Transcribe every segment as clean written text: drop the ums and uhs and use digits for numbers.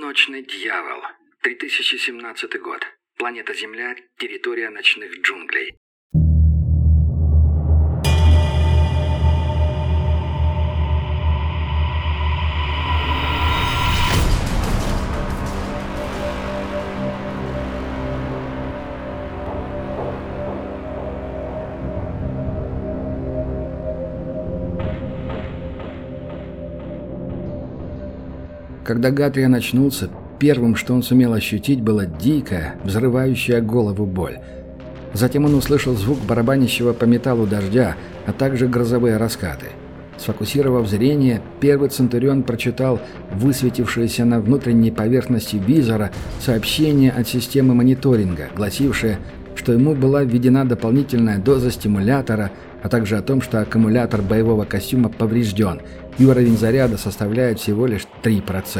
Полночный дьявол. 3017 год. Планета Земля. Территория ночных джунглей. Когда Гатриан очнулся, первым, что он сумел ощутить, была дикая, взрывающая голову боль. Затем он услышал звук барабанящего по металлу дождя, а также грозовые раскаты. Сфокусировав зрение, первый Центурион прочитал высветившееся на внутренней поверхности визора сообщение от системы мониторинга, гласившее, что ему была введена дополнительная доза стимулятора, а также о том, что аккумулятор боевого костюма поврежден, и уровень заряда составляет всего лишь 3%.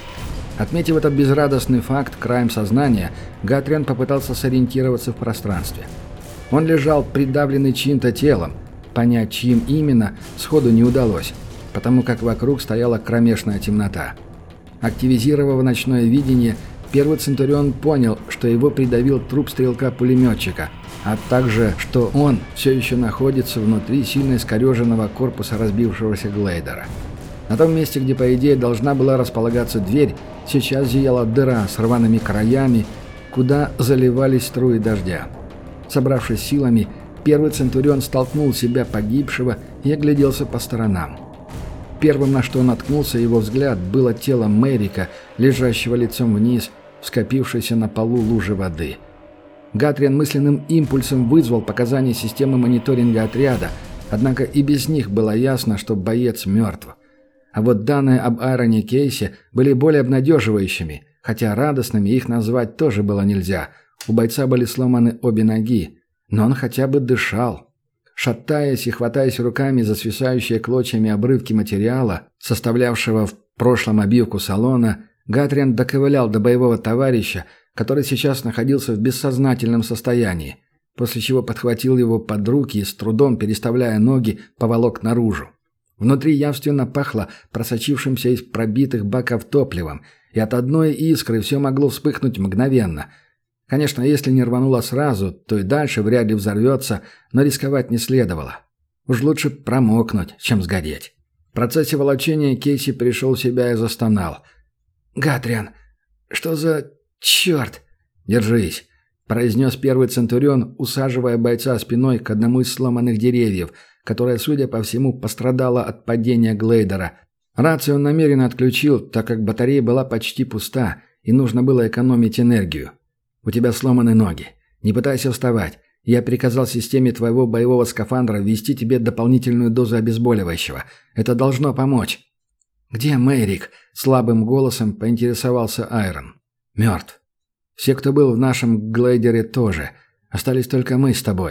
Отметив этот безрадостный факт краем сознания, Гатриан попытался сориентироваться в пространстве. Он лежал придавленный чьим-то телом. Понять, чьим именно, сходу не удалось, потому как вокруг стояла кромешная темнота. Активизировав ночное видение, первый Центурион понял, что его придавил труп стрелка-пулеметчика, а также, что он все еще находится внутри сильно искореженного корпуса разбившегося глейдера. На том месте, где, по идее, должна была располагаться дверь, сейчас зияла дыра с рваными краями, куда заливались струи дождя. Собравшись силами, первый Центурион столкнул себя погибшего и огляделся по сторонам. Первым, на что он наткнулся, его взгляд, было тело Мэрика, лежащего лицом вниз, в скопившейся на полу луже воды. Гатриан мысленным импульсом вызвал показания системы мониторинга отряда, однако и без них было ясно, что боец мертв. А вот данные об Айроне Кейсе были более обнадеживающими, хотя радостными их назвать тоже было нельзя. У бойца были сломаны обе ноги, но он хотя бы дышал. Шатаясь и хватаясь руками за свисающие клочьями обрывки материала, составлявшего в прошлом обивку салона, Гатриан доковылял до боевого товарища, который сейчас находился в бессознательном состоянии, после чего подхватил его под руки и, с трудом переставляя ноги, поволок наружу. Внутри явственно пахло просочившимся из пробитых баков топливом, и от одной искры все могло вспыхнуть мгновенно. Конечно, если не рвануло сразу, то и дальше вряд ли взорвется, но рисковать не следовало. Уж лучше промокнуть, чем сгореть. В процессе волочения Кейси пришел в себя и застонал. «Гатриан, что за... черт?» «Держись», — произнес первый Центурион, усаживая бойца спиной к одному из сломанных деревьев, которое, судя по всему, пострадало от падения глейдера. Рацию он намеренно отключил, так как батарея была почти пуста, и нужно было экономить энергию. «У тебя сломаны ноги. Не пытайся вставать. Я приказал системе твоего боевого скафандра ввести тебе дополнительную дозу обезболивающего. Это должно помочь». «Где Мэрик?» — слабым голосом поинтересовался Айрон. «Мертв. Все, кто был в нашем глейдере, тоже. Остались только мы с тобой».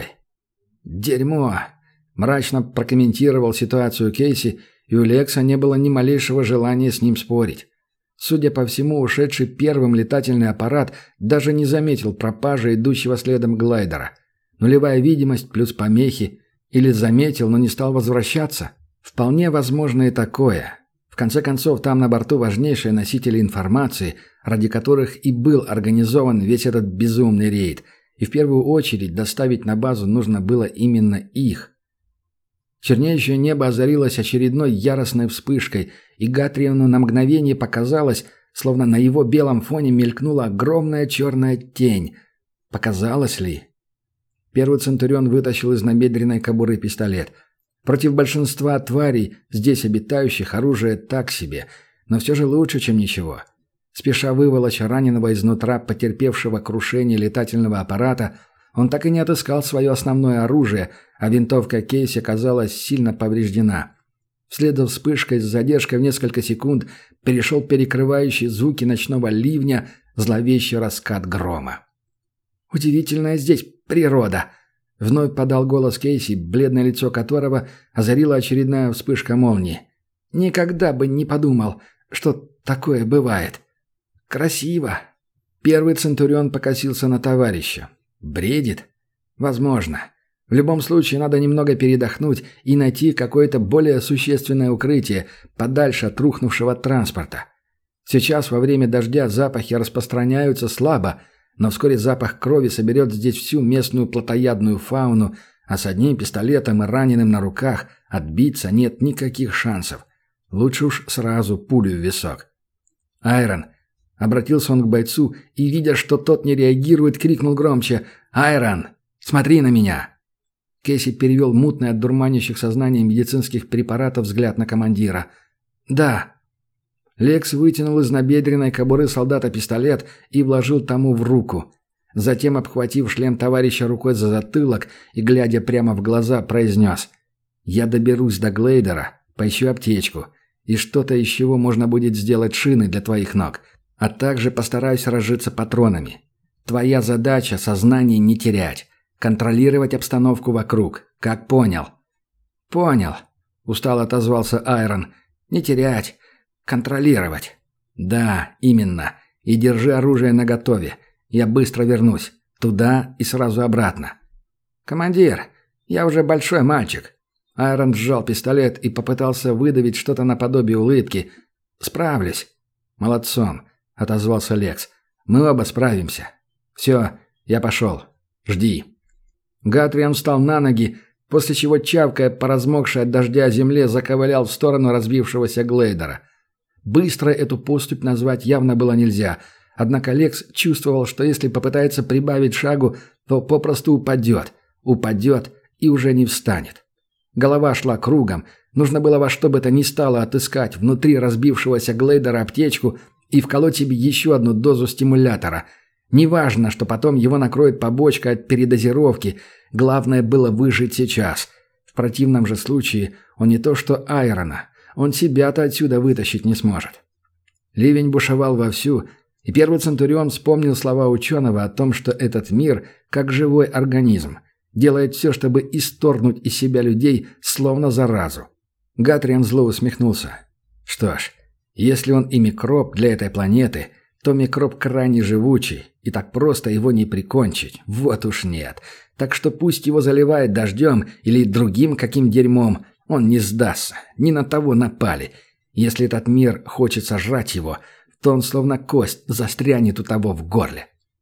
«Дерьмо!» — мрачно прокомментировал ситуацию Кейси, и у Лекса не было ни малейшего желания с ним спорить. Судя по всему, ушедший первым летательный аппарат даже не заметил пропажи идущего следом глайдера. Нулевая видимость плюс помехи. Или заметил, но не стал возвращаться. Вполне возможно и такое. В конце концов, там на борту важнейшие носители информации, ради которых и был организован весь этот безумный рейд. И в первую очередь доставить на базу нужно было именно их. Чернеющее небо озарилось очередной яростной вспышкой, и Гатриану на мгновение показалось, словно на его белом фоне мелькнула огромная черная тень. Показалось ли? Первый Центурион вытащил из набедренной кобуры пистолет. Против большинства тварей, здесь обитающих, оружие так себе, но все же лучше, чем ничего. Спеша выволочь раненого изнутра потерпевшего крушение летательного аппарата, он так и не отыскал свое основное оружие, а винтовка Кейси оказалась сильно повреждена. Вслед за вспышкой с задержкой в несколько секунд перешел перекрывающий звуки ночного ливня зловещий раскат грома. «Удивительная здесь природа!» — вновь подал голос Кейси, бледное лицо которого озарила очередная вспышка молнии. «Никогда бы не подумал, что такое бывает. Красиво!» Первый Центурион покосился на товарища. Бредит? Возможно. В любом случае надо немного передохнуть и найти какое-то более существенное укрытие подальше от рухнувшего транспорта. Сейчас во время дождя запахи распространяются слабо, но вскоре запах крови соберет здесь всю местную плотоядную фауну, а с одним пистолетом и раненым на руках отбиться нет никаких шансов. Лучше уж сразу пулю в висок. «Айрон!» — обратился он к бойцу и, видя, что тот не реагирует, крикнул громче: «Айрон! Смотри на меня!» Кейси перевел мутный от дурманящих сознание медицинских препаратов взгляд на командира. «Да». Лекс вытянул из набедренной кобуры солдата пистолет и вложил тому в руку. Затем, обхватив шлем товарища рукой за затылок и, глядя прямо в глаза, произнес: «Я доберусь до Глейдера, поищу аптечку и что-то, из чего можно будет сделать шины для твоих ног, а также постараюсь разжиться патронами. Твоя задача — сознание не терять, контролировать обстановку вокруг. Как понял?» «Понял», — устало отозвался Айрон. «Не терять, контролировать». «Да, именно. И держи оружие наготове. Я быстро вернусь. Туда и сразу обратно». «Командир, я уже большой мальчик». Айрон сжал пистолет и попытался выдавить что-то наподобие улыбки. «Справлюсь». «Молодцом», — отозвался Лекс. «Мы оба справимся. Все, я пошел. Жди». Гатриан встал на ноги, после чего, чавкая по размокшей от дождя земле, заковылял в сторону разбившегося Глейдера. Быстро эту поступь назвать явно было нельзя, однако Лекс чувствовал, что если попытается прибавить шагу, то попросту упадет. Упадет и уже не встанет. Голова шла кругом, нужно было во что бы то ни стало отыскать внутри разбившегося Глейдера аптечку и вколоть себе еще одну дозу стимулятора. Неважно, что потом его накроет побочка от передозировки, главное было выжить сейчас. В противном же случае он не то что Айрона, он себя-то отсюда вытащить не сможет. Ливень бушевал вовсю, и первый Центурион вспомнил слова ученого о том, что этот мир, как живой организм, делает все, чтобы исторгнуть из себя людей, словно заразу. Гатриан зло усмехнулся. Что ж, если он и микроб для этой планеты, то микроб крайне живучий, и так просто его не прикончить. Вот уж нет. Так что пусть его заливает дождем или другим каким дерьмом, он не сдастся. Не на того напали. Если этот мир хочет сожрать его, то он словно кость застрянет у того в горле.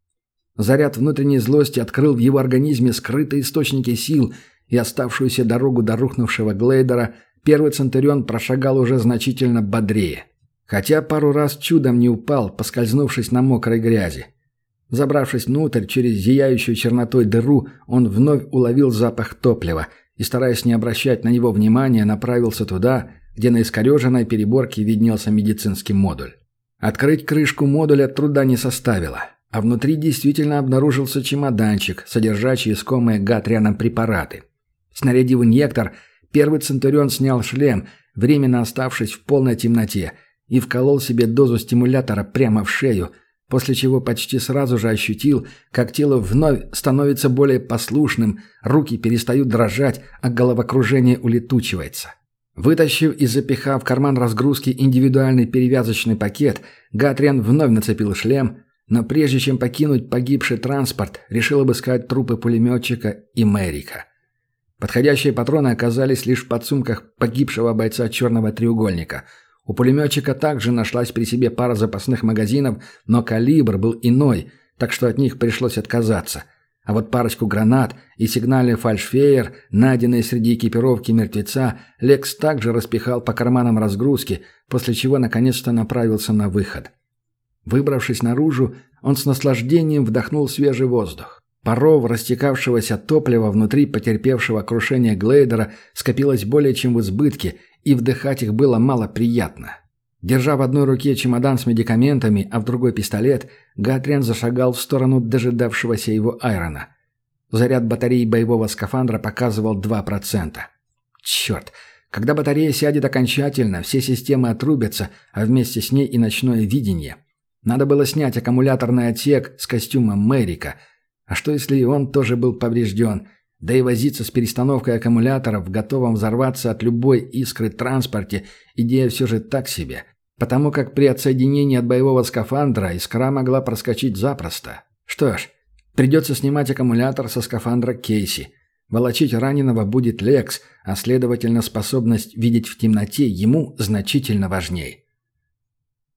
Заряд внутренней злости открыл в его организме скрытые источники сил, и оставшуюся дорогу до рухнувшего Глейдера первый Центурион прошагал уже значительно бодрее. Хотя пару раз чудом не упал, поскользнувшись на мокрой грязи. Забравшись внутрь через зияющую чернотой дыру, он вновь уловил запах топлива и, стараясь не обращать на него внимания, направился туда, где на искореженной переборке виднелся медицинский модуль. Открыть крышку модуля труда не составило, а внутри действительно обнаружился чемоданчик, содержащий искомые Гатрианом препараты. Снарядив инъектор, первый Центурион снял шлем, временно оставшись в полной темноте, и вколол себе дозу стимулятора прямо в шею, после чего почти сразу же ощутил, как тело вновь становится более послушным, руки перестают дрожать, а головокружение улетучивается. Вытащив и запихав в карман разгрузки индивидуальный перевязочный пакет, Гатриан вновь нацепил шлем, но прежде чем покинуть погибший транспорт, решил обыскать трупы пулеметчика и Мэрика. Подходящие патроны оказались лишь в подсумках погибшего бойца «Черного треугольника». У пулеметчика также нашлась при себе пара запасных магазинов, но калибр был иной, так что от них пришлось отказаться. А вот парочку гранат и сигнальный фальшфейер, найденные среди экипировки мертвеца, Лекс также распихал по карманам разгрузки, после чего наконец-то направился на выход. Выбравшись наружу, он с наслаждением вдохнул свежий воздух. Паров растекавшегося топлива внутри потерпевшего крушение Глейдера скопилось более чем в избытке, и вдыхать их было мало приятно. Держа в одной руке чемодан с медикаментами, а в другой пистолет, Гатриан зашагал в сторону дожидавшегося его Айрона. Заряд батареи боевого скафандра показывал 2%. Черт! Когда батарея сядет окончательно, все системы отрубятся, а вместе с ней и ночное видение. Надо было снять аккумуляторный отсек с костюмом Мэрика. А что если и он тоже был поврежден? Да и возиться с перестановкой аккумуляторов в готовом взорваться от любой искры транспорте идея все же так себе. Потому как при отсоединении от боевого скафандра искра могла проскочить запросто. Что ж, придется снимать аккумулятор со скафандра Кейси. Волочить раненого будет Лекс, а следовательно способность видеть в темноте ему значительно важней.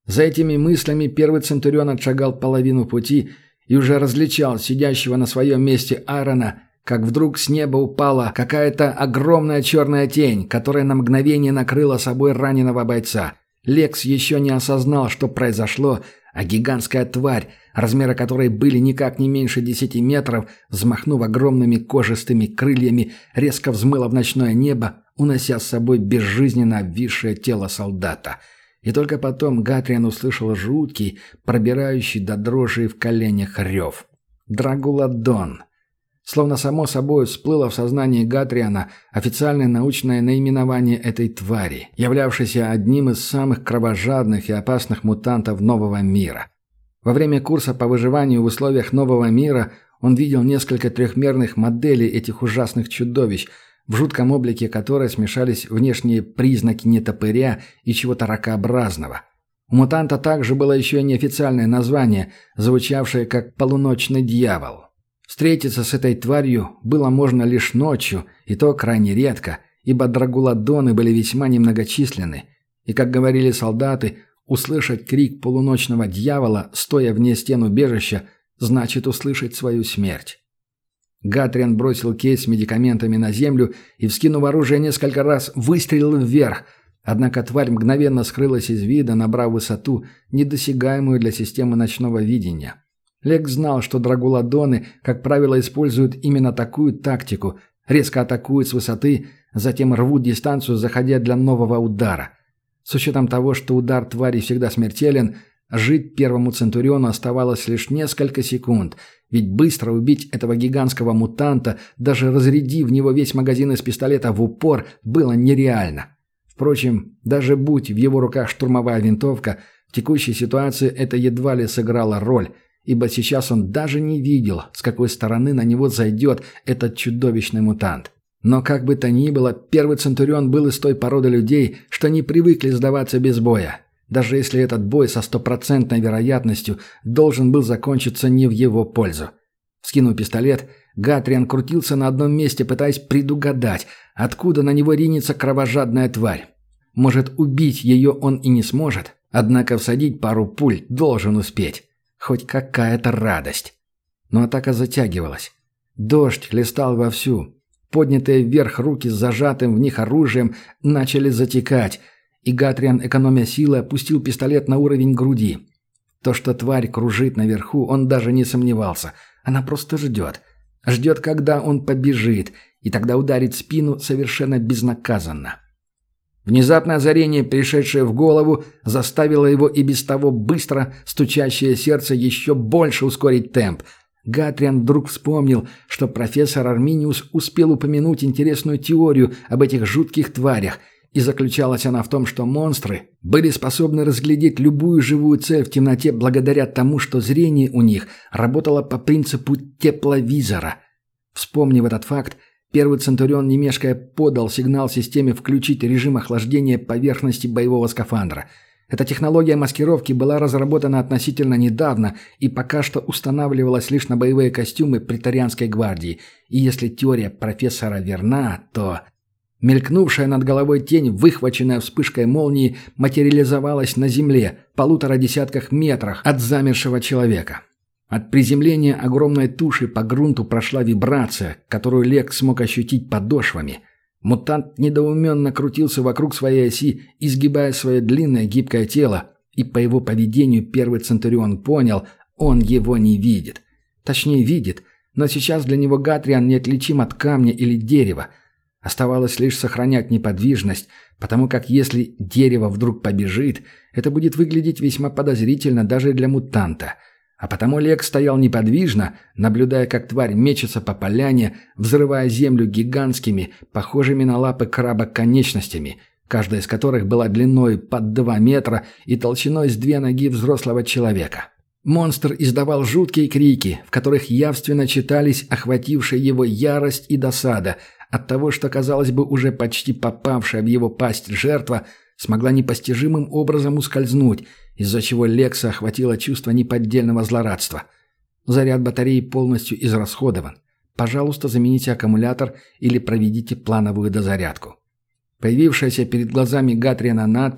За этими мыслями первый Центурион отшагал половину пути и уже различал сидящего на своем месте Аарона, как вдруг с неба упала какая-то огромная черная тень, которая на мгновение накрыла собой раненого бойца. Лекс еще не осознал, что произошло, а гигантская тварь, размеры которой были никак не меньше 10 метров, взмахнув огромными кожистыми крыльями, резко взмыла в ночное небо, унося с собой безжизненно обвисшее тело солдата. И только потом Гатриан услышал жуткий, пробирающий до дрожи в коленях рев. Драгуладон. Словно само собой всплыло в сознании Гатриана официальное научное наименование этой твари, являвшейся одним из самых кровожадных и опасных мутантов нового мира. Во время курса по выживанию в условиях нового мира он видел несколько трехмерных моделей этих ужасных чудовищ, в жутком облике которой смешались внешние признаки нетопыря и чего-то ракообразного. У мутанта также было еще и неофициальное название, звучавшее как «полуночный дьявол». Встретиться с этой тварью было можно лишь ночью, и то крайне редко, ибо драгуладоны были весьма немногочисленны, и, как говорили солдаты, услышать крик полуночного дьявола, стоя вне стен убежища, значит услышать свою смерть. Гатриан бросил кейс с медикаментами на землю и, вскинув оружие, несколько раз выстрелил вверх, однако тварь мгновенно скрылась из вида, набрав высоту, недосягаемую для системы ночного видения. Лекс знал, что драгуладоны, как правило, используют именно такую тактику, резко атакуют с высоты, затем рвут дистанцию, заходя для нового удара. С учетом того, что удар твари всегда смертелен, жить первому Центуриону оставалось лишь несколько секунд, ведь быстро убить этого гигантского мутанта, даже разрядив в него весь магазин из пистолета в упор, было нереально. Впрочем, даже будь в его руках штурмовая винтовка, в текущей ситуации это едва ли сыграло роль, ибо сейчас он даже не видел, с какой стороны на него зайдет этот чудовищный мутант. Но как бы то ни было, первый Центурион был из той породы людей, что не привыкли сдаваться без боя, даже если этот бой со стопроцентной вероятностью должен был закончиться не в его пользу. Вскинув пистолет, Гатриан крутился на одном месте, пытаясь предугадать, откуда на него ринется кровожадная тварь. Может, убить ее он и не сможет, однако всадить пару пуль должен успеть. Хоть какая-то радость. Но атака затягивалась. Дождь хлестал вовсю. Поднятые вверх руки с зажатым в них оружием начали затекать, и Гатриан, экономя силы, опустил пистолет на уровень груди. То, что тварь кружит наверху, он даже не сомневался. Она просто ждет. Ждет, когда он побежит, и тогда ударит в спину совершенно безнаказанно. Внезапное озарение, пришедшее в голову, заставило его и без того быстро стучащее сердце еще больше ускорить темп. Гатриан вдруг вспомнил, что профессор Арминиус успел упомянуть интересную теорию об этих жутких тварях, и заключалась она в том, что монстры были способны разглядеть любую живую цель в темноте благодаря тому, что зрение у них работало по принципу тепловизора. Вспомнив этот факт, первый Центурион, не мешкая, подал сигнал системе включить режим охлаждения поверхности боевого скафандра. Эта технология маскировки была разработана относительно недавно и пока что устанавливалась лишь на боевые костюмы преторианской гвардии. И если теория профессора верна, то... Мелькнувшая над головой тень, выхваченная вспышкой молнии, материализовалась на земле, 1,5 десятках метрах от замершего человека. От приземления огромной туши по грунту прошла вибрация, которую Лекс смог ощутить подошвами. Мутант недоуменно крутился вокруг своей оси, изгибая свое длинное гибкое тело, и по его поведению первый Центурион понял, он его не видит. Точнее, видит, но сейчас для него Гатриан неотличим от камня или дерева. Оставалось лишь сохранять неподвижность, потому как если дерево вдруг побежит, это будет выглядеть весьма подозрительно даже для мутанта. А потому Лекс стоял неподвижно, наблюдая, как тварь мечется по поляне, взрывая землю гигантскими, похожими на лапы краба конечностями, каждая из которых была длиной под 2 метра и толщиной с 2 ноги взрослого человека. Монстр издавал жуткие крики, в которых явственно читались охватившая его ярость и досада от того, что, казалось бы, уже почти попавшая в его пасть жертва смогла непостижимым образом ускользнуть, из-за чего Лекса охватило чувство неподдельного злорадства. Заряд батареи полностью израсходован. Пожалуйста, замените аккумулятор или проведите плановую дозарядку. Появившаяся перед глазами Гатриана надпись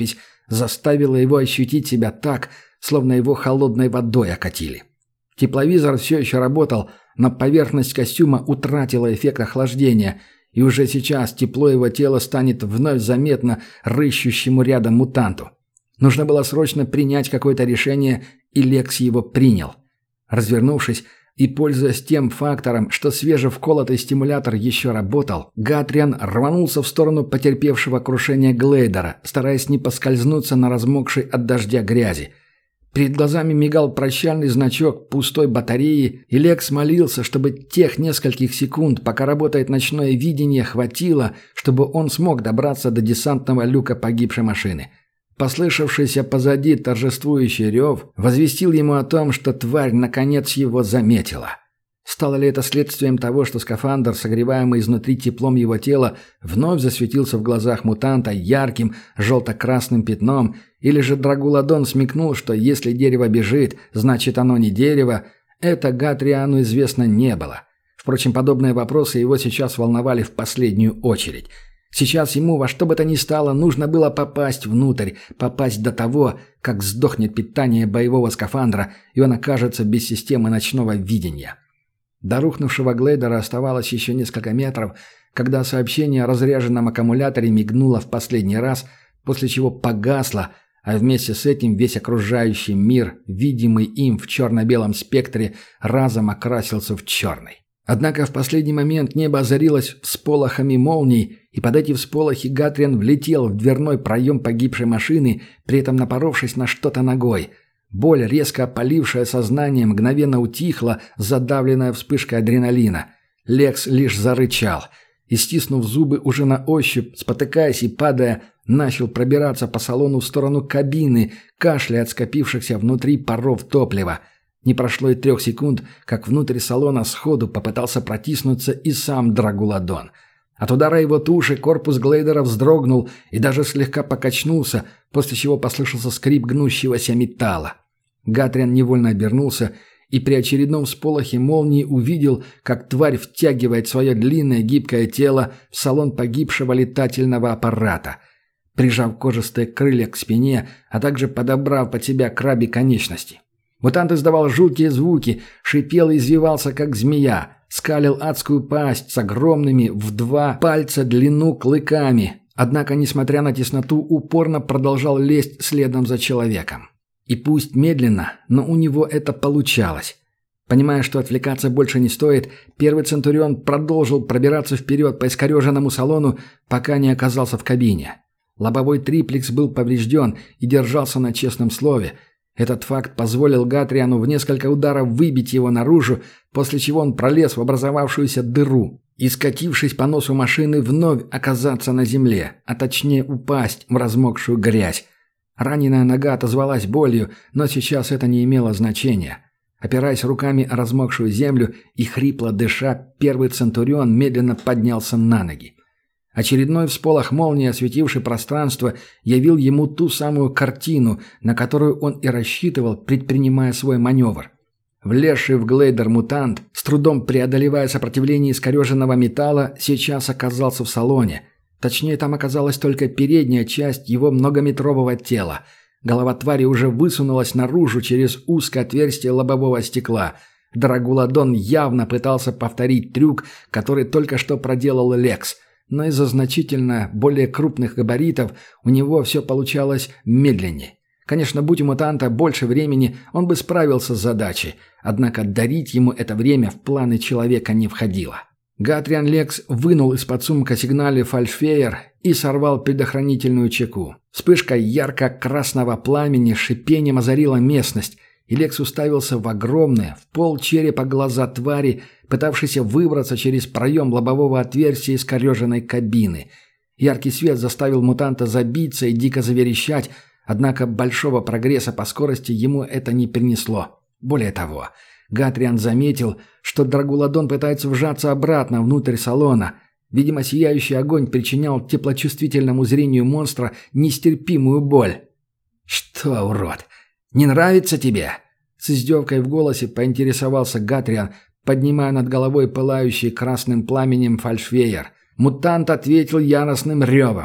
заставило его ощутить себя так, словно его холодной водой окатили. Тепловизор все еще работал, но поверхность костюма утратила эффект охлаждения, и уже сейчас тепло его тела станет вновь заметно рыщущему рядом мутанту. Нужно было срочно принять какое-то решение, и Лекс его принял. Развернувшись и пользуясь тем фактором, что свежевколотый стимулятор еще работал, Гатриан рванулся в сторону потерпевшего крушения глейдера, стараясь не поскользнуться на размокшей от дождя грязи. Перед глазами мигал прощальный значок пустой батареи, и Лекс молился, чтобы тех нескольких секунд, пока работает ночное видение, хватило, чтобы он смог добраться до десантного люка погибшей машины. Послышавшийся позади торжествующий рев возвестил ему о том, что тварь наконец его заметила. Стало ли это следствием того, что скафандр, согреваемый изнутри теплом его тела, вновь засветился в глазах мутанта ярким желто-красным пятном, или же Драгуладон смекнул, что если дерево бежит, значит оно не дерево, это Гатриану известно не было. Впрочем, подобные вопросы его сейчас волновали в последнюю очередь. Сейчас ему во что бы то ни стало нужно было попасть внутрь, попасть до того, как сдохнет питание боевого скафандра, и он окажется без системы ночного видения. До рухнувшего глейдера оставалось еще несколько метров, когда сообщение о разряженном аккумуляторе мигнуло в последний раз, после чего погасло, а вместе с этим весь окружающий мир, видимый им в черно-белом спектре, разом окрасился в черный. Однако в последний момент небо озарилось всполохами молний, и под эти всполохи Гатриан влетел в дверной проем погибшей машины, при этом напоровшись на что-то ногой. Боль, резко опалившая сознание, мгновенно утихла, задавленная вспышкой адреналина. Лекс лишь зарычал и, стиснув зубы уже на ощупь, спотыкаясь и падая, начал пробираться по салону в сторону кабины, кашляя от скопившихся внутри паров топлива. Не прошло и 3 секунд, как внутрь салона сходу попытался протиснуться и сам Драгуладон. От удара его туши корпус глейдера вздрогнул и даже слегка покачнулся, после чего послышался скрип гнущегося металла. Гатриан невольно обернулся и при очередном всполохе молнии увидел, как тварь втягивает свое длинное гибкое тело в салон погибшего летательного аппарата. Прижав кожистые крылья к спине, а также подобрав под себя краби конечности. Мутант издавал жуткие звуки, шипел и извивался, как змея, скалил адскую пасть с огромными в 2 пальца длину клыками, однако, несмотря на тесноту, упорно продолжал лезть следом за человеком. И пусть медленно, но у него это получалось. Понимая, что отвлекаться больше не стоит, первый Центурион продолжил пробираться вперед по искореженному салону, пока не оказался в кабине. Лобовой триплекс был поврежден и держался на честном слове. Этот факт позволил Гатриану в несколько ударов выбить его наружу, после чего он пролез в образовавшуюся дыру и, скатившись по носу машины, вновь оказаться на земле, а точнее упасть в размокшую грязь. Раненая нога отозвалась болью, но сейчас это не имело значения. Опираясь руками о размокшую землю и хрипло дыша, первый Центурион медленно поднялся на ноги. Очередной всполох молнии, осветивший пространство, явил ему ту самую картину, на которую он и рассчитывал, предпринимая свой маневр. Влезший в глейдер мутант, с трудом преодолевая сопротивление искореженного металла, сейчас оказался в салоне. Точнее, там оказалась только передняя часть его многометрового тела. Голова твари уже высунулась наружу через узкое отверстие лобового стекла. Драгуладон явно пытался повторить трюк, который только что проделал Лекс. Но из-за значительно более крупных габаритов у него все получалось медленнее. Конечно, будь у мутанта больше времени, он бы справился с задачей, однако дарить ему это время в планы человека не входило. Гатриан Лекс вынул из-под сумка сигнали фальшфейер и сорвал предохранительную чеку. Вспышка ярко-красного пламени шипением озарила местность, и Лекс уставился в огромные, в пол черепа глаза твари, пытавшейся выбраться через проем лобового отверстия искореженной кабины. Яркий свет заставил мутанта забиться и дико заверещать, однако большого прогресса по скорости ему это не принесло. Более того, Гатриан заметил, что Драгуладон пытается вжаться обратно внутрь салона. Видимо, сияющий огонь причинял теплочувствительному зрению монстра нестерпимую боль. «Что, урод, не нравится тебе?» С издевкой в голосе поинтересовался Гатриан, поднимая над головой пылающий красным пламенем фальшвейер. Мутант ответил яростным ревом.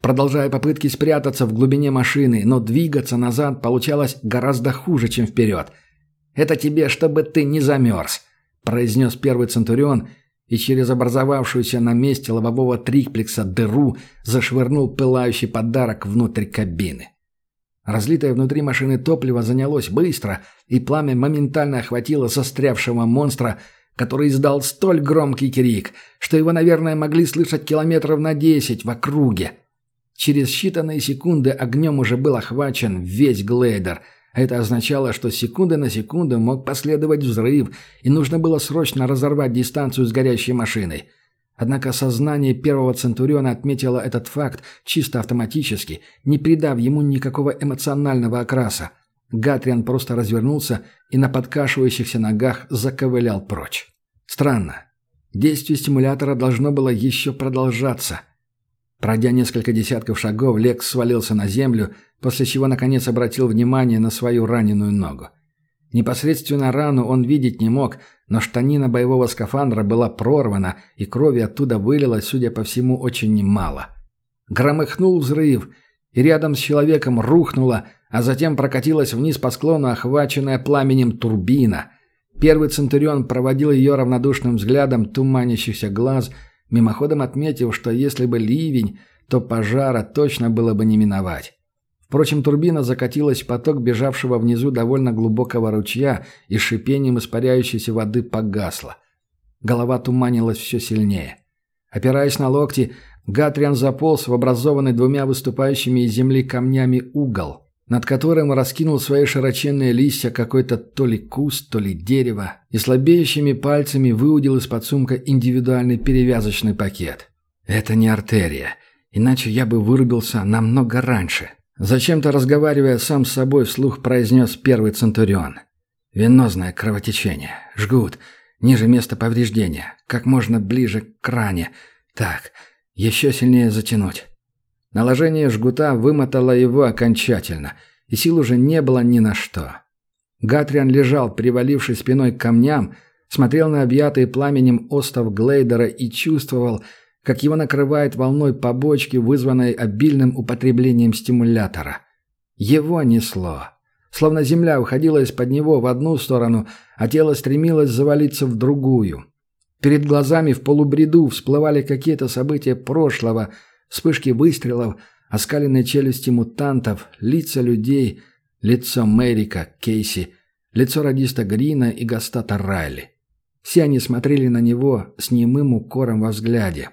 продолжая попытки спрятаться в глубине машины, но двигаться назад получалось гораздо хуже, чем вперед. «Это тебе, чтобы ты не замерз», – произнес первый Центурион, и через образовавшуюся на месте лобового триплекса дыру зашвырнул пылающий подарок внутрь кабины. Разлитое внутри машины топливо занялось быстро, и пламя моментально охватило застрявшего монстра, который издал столь громкий крик, что его, наверное, могли слышать километров на 10 в округе. Через считанные секунды огнем уже был охвачен весь глейдер. Это означало, что с секунды на секунду мог последовать взрыв, и нужно было срочно разорвать дистанцию с горящей машиной. Однако сознание первого Центуриона отметило этот факт чисто автоматически, не придав ему никакого эмоционального окраса. Гатриан просто развернулся и на подкашивающихся ногах заковылял прочь. Странно. Действие стимулятора должно было еще продолжаться. Пройдя несколько десятков шагов, Лекс свалился на землю, после чего наконец обратил внимание на свою раненую ногу. Непосредственно рану он видеть не мог, но штанина боевого скафандра была прорвана, и крови оттуда вылилось, судя по всему, очень немало. Громыхнул взрыв, и рядом с человеком рухнула, а затем прокатилась вниз по склону охваченная пламенем турбина. Первый Центурион проводил ее равнодушным взглядом туманящихся глаз, мимоходом отметив, что если бы ливень, то пожара точно было бы не миновать. Впрочем, турбина закатилась в поток бежавшего внизу довольно глубокого ручья и с шипением испаряющейся воды погасла. Голова туманилась все сильнее. Опираясь на локти, Гатриан заполз в образованный двумя выступающими из земли камнями угол, над которым раскинул свои широченные листья какой-то то ли куст, то ли дерево, и слабеющими пальцами выудил из-под сумка индивидуальный перевязочный пакет. «Это не артерия, иначе я бы вырубился намного раньше», — зачем-то разговаривая сам с собой вслух произнес первый Центурион. «Венозное кровотечение. Жгут. Ниже места повреждения. Как можно ближе к ране. Так, еще сильнее затянуть». Наложение жгута вымотало его окончательно, и сил уже не было ни на что. Гатриан лежал, привалившись спиной к камням, смотрел на объятый пламенем остов глейдера и чувствовал, как его накрывает волной побочки, вызванной обильным употреблением стимулятора. Его несло. Словно земля уходила из-под него в одну сторону, а тело стремилось завалиться в другую. Перед глазами в полубреду всплывали какие-то события прошлого, вспышки выстрелов, оскаленные челюсти мутантов, лица людей, лицо Мэрика, Кейси, лицо радиста Грина и Гастата Райли. Все они смотрели на него с немым укором во взгляде.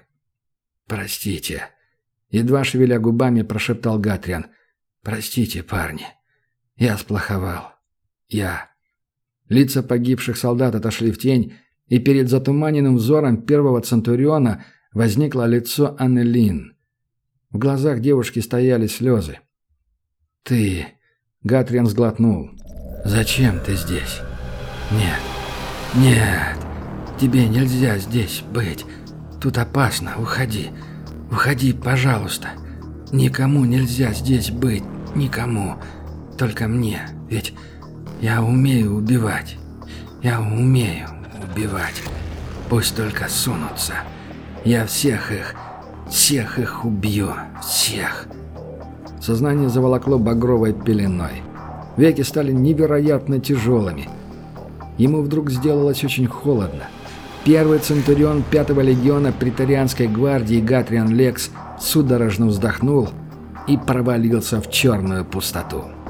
«Простите», — едва шевеля губами прошептал Гатриан. «Простите, парни. Я сплоховал. Я». Лица погибших солдат отошли в тень, и перед затуманенным взором первого Центуриона возникло лицо Аннелин. В глазах девушки стояли слезы. «Ты...» — Гатриан сглотнул. «Зачем ты здесь?» «Нет, нет, тебе нельзя здесь быть. Тут опасно, уходи. Уходи, пожалуйста. Никому нельзя здесь быть, никому. Только мне, ведь я умею убивать. Я умею убивать. Пусть только сунутся. Я всех их убью, всех». Сознание заволокло багровой пеленой. Веки стали невероятно тяжелыми. Ему вдруг сделалось очень холодно. Первый Центурион 5-го легиона преторианской гвардии Гатриан Лекс судорожно вздохнул и провалился в черную пустоту.